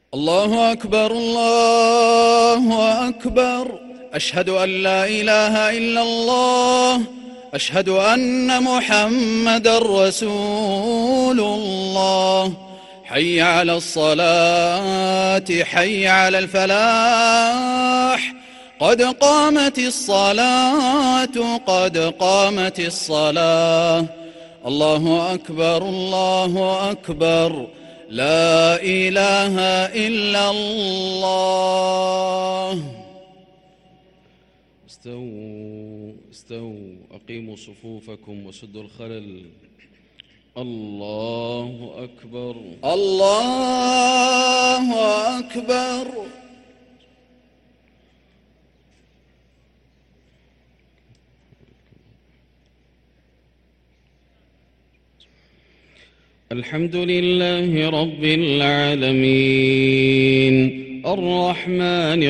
الله أكبر الله أكبر. أشهد أن لا إله إلا الله. أشهد أن محمدًا رسول الله. حي على الصلاة حي على الفلاح. قد قامت الصلاة قد قامت الصلاة. الله أكبر الله أكبر. لا إله إلا الله. استووا أقيموا صفوفكم وسدوا الخلل. الله أكبر الله أكبر. الحمد لله رب العالمين الرحمن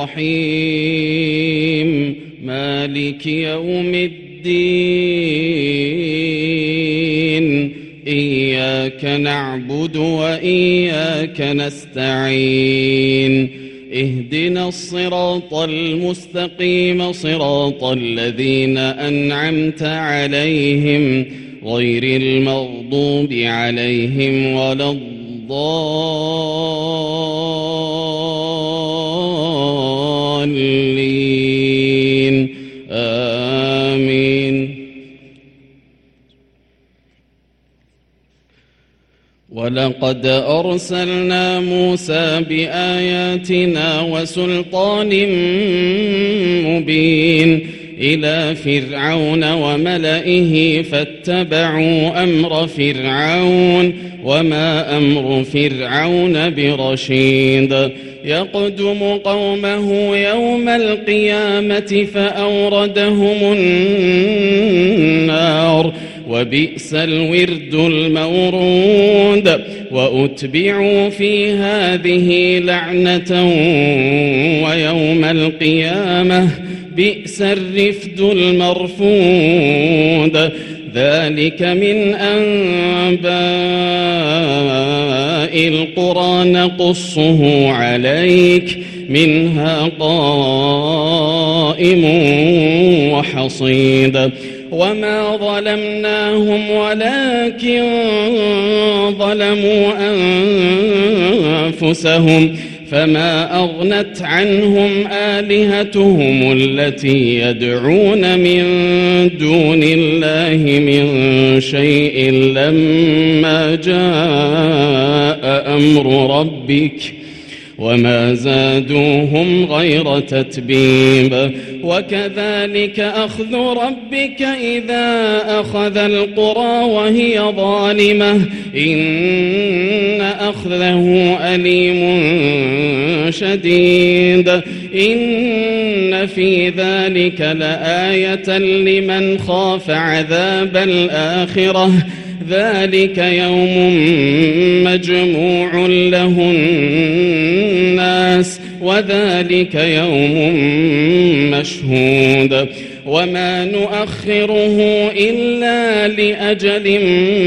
الرحيم مالك يوم الدين إياك نعبد وإياك نستعين اهدنا الصراط المستقيم صراط الذين أنعمت عليهم غير المغضوب عليهم ولا الضالين آمين. ولقد أرسلنا موسى بآياتنا وسلطان مبين إلى فرعون وملئه فاتبعوا أمر فرعون وما أمر فرعون برشيد. يقدم قومه يوم القيامة فأوردهم النار وبئس الورد المورود. وأتبعوا في هذه لعنة ويوم القيامة بئس الرفد المرفود. ذلك من أنباء القرى نقصه عليك منها قائم وحصيد. وما ظلمناهم ولكن ظلموا أنفسهم فما أغنت عنهم آلهتهم التي يدعون من دون الله من شيء لما جاء أمر ربك وما زادوهم غير تتبيب. وكذلك أخذ ربك إذا أخذ القرى وهي ظالمة إن أخذه أليم شديد. إن في ذلك لآية لمن خاف عذاب الآخرة. ذلك يوم مجموع له الناس وذلك يوم مشهود. وما نؤخره إلا لأجل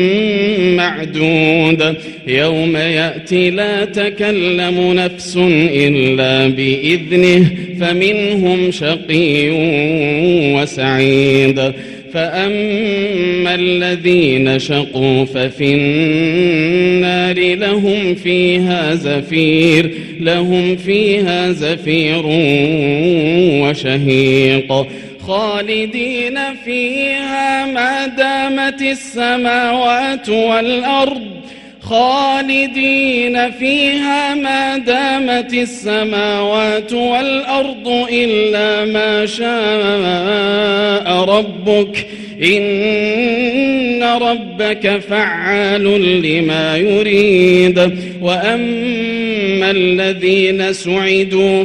معدود. يوم يأتي لا تكلم نفس إلا بإذنه فمنهم شقي وسعيد. فأما الذين شقوا ففي النار لهم فيها زفير وشهيق خالدين فيها ما دامت السماوات والأرض إلا ما شاء ربك إن ربك فعال لما يريد. وأما الذين سعدوا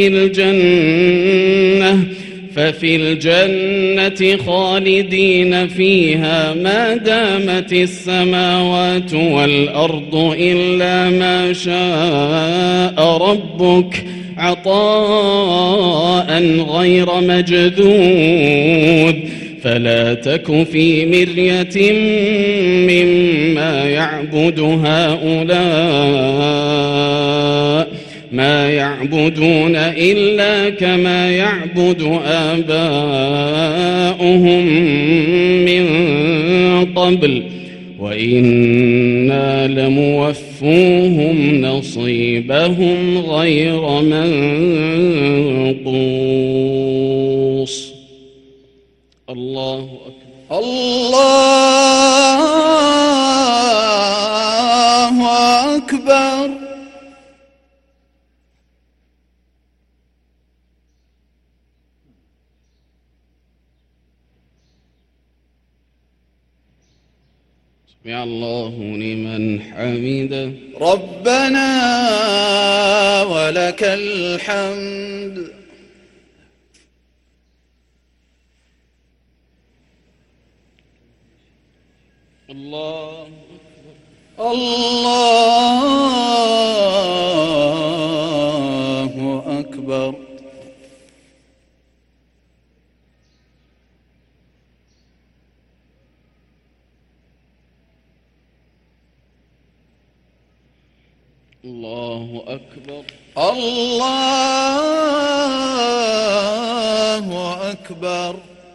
ففي الجنة خالدين فيها ما دامت السماوات والأرض إلا ما شاء ربك عطاء غير مجذوذ. فلا تك في مرية مما يعبد هؤلاء ما يعبدون إلا كما يعبد آباؤهم من قبل وإنا لموفوهم نصيبهم غير منقوص. الله أكبر. الله أكبر. سمع الله لمن حمده. ربنا ولك الحمد. الله أكبر. الله أكبر. الله أكبر. الله أكبر.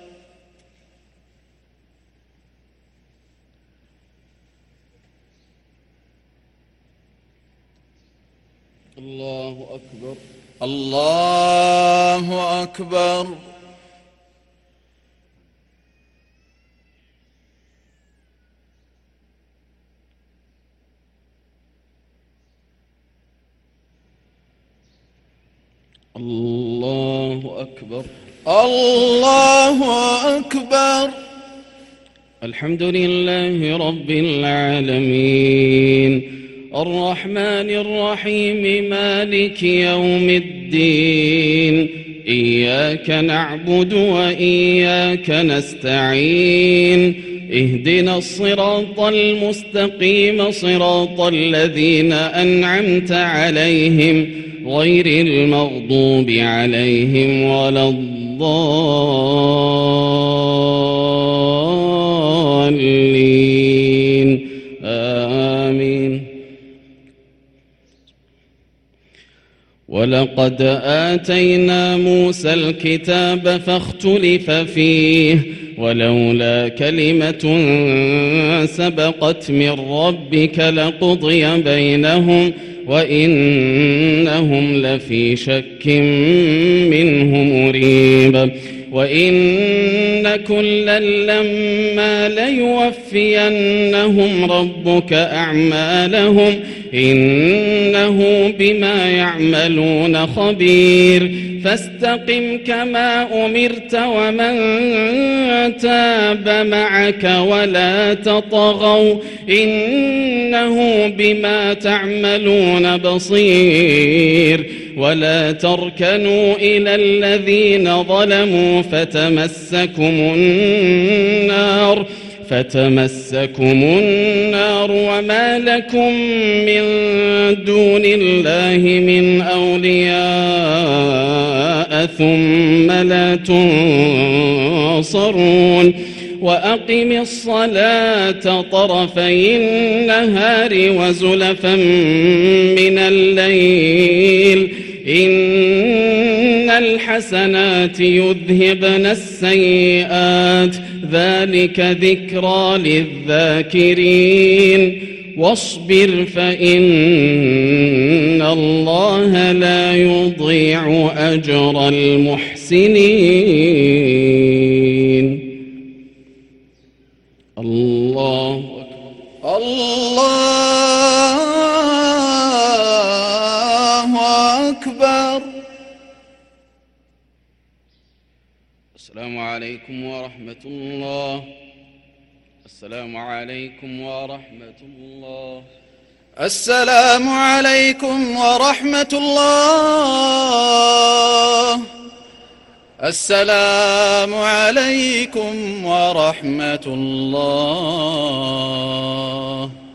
الله أكبر. الله أكبر. الله أكبر. الله أكبر. الحمد لله رب العالمين الرحمن الرحيم مالك يوم الدين إياك نعبد وإياك نستعين اهدنا الصراط المستقيم صراط الذين أنعمت عليهم غير المغضوب عليهم ولا الضالين آمين. ولقد آتينا موسى الكتاب فاختلف فيه ولولا كلمة سبقت من ربك لقضي بينهم وإنهم لفي شك منه مريب. وإن كلا لما ليوفينهم ربك أعمالهم إنه بما يعملون خبير. فاستقم كما أمرت ومن تاب معك ولا تطغوا إنه بما تعملون بصير. ولا تركنوا إلى الذين ظلموا فتمسكم النار وما لكم من دون الله من أولياء ثم لا تنصرون. وأقم الصلاة طرفي النهار وزلفا من الليل إن الحسنات يذهبن السيئات ذلك ذكرى للذاكرين. واصبر فإن الله لا يضيع أجر المحسنين. الله أكبر. الله أكبر. السلام عليكم ورحمة الله. السلام عليكم ورحمة الله. السلام عليكم ورحمة الله. السلام عليكم ورحمة الله.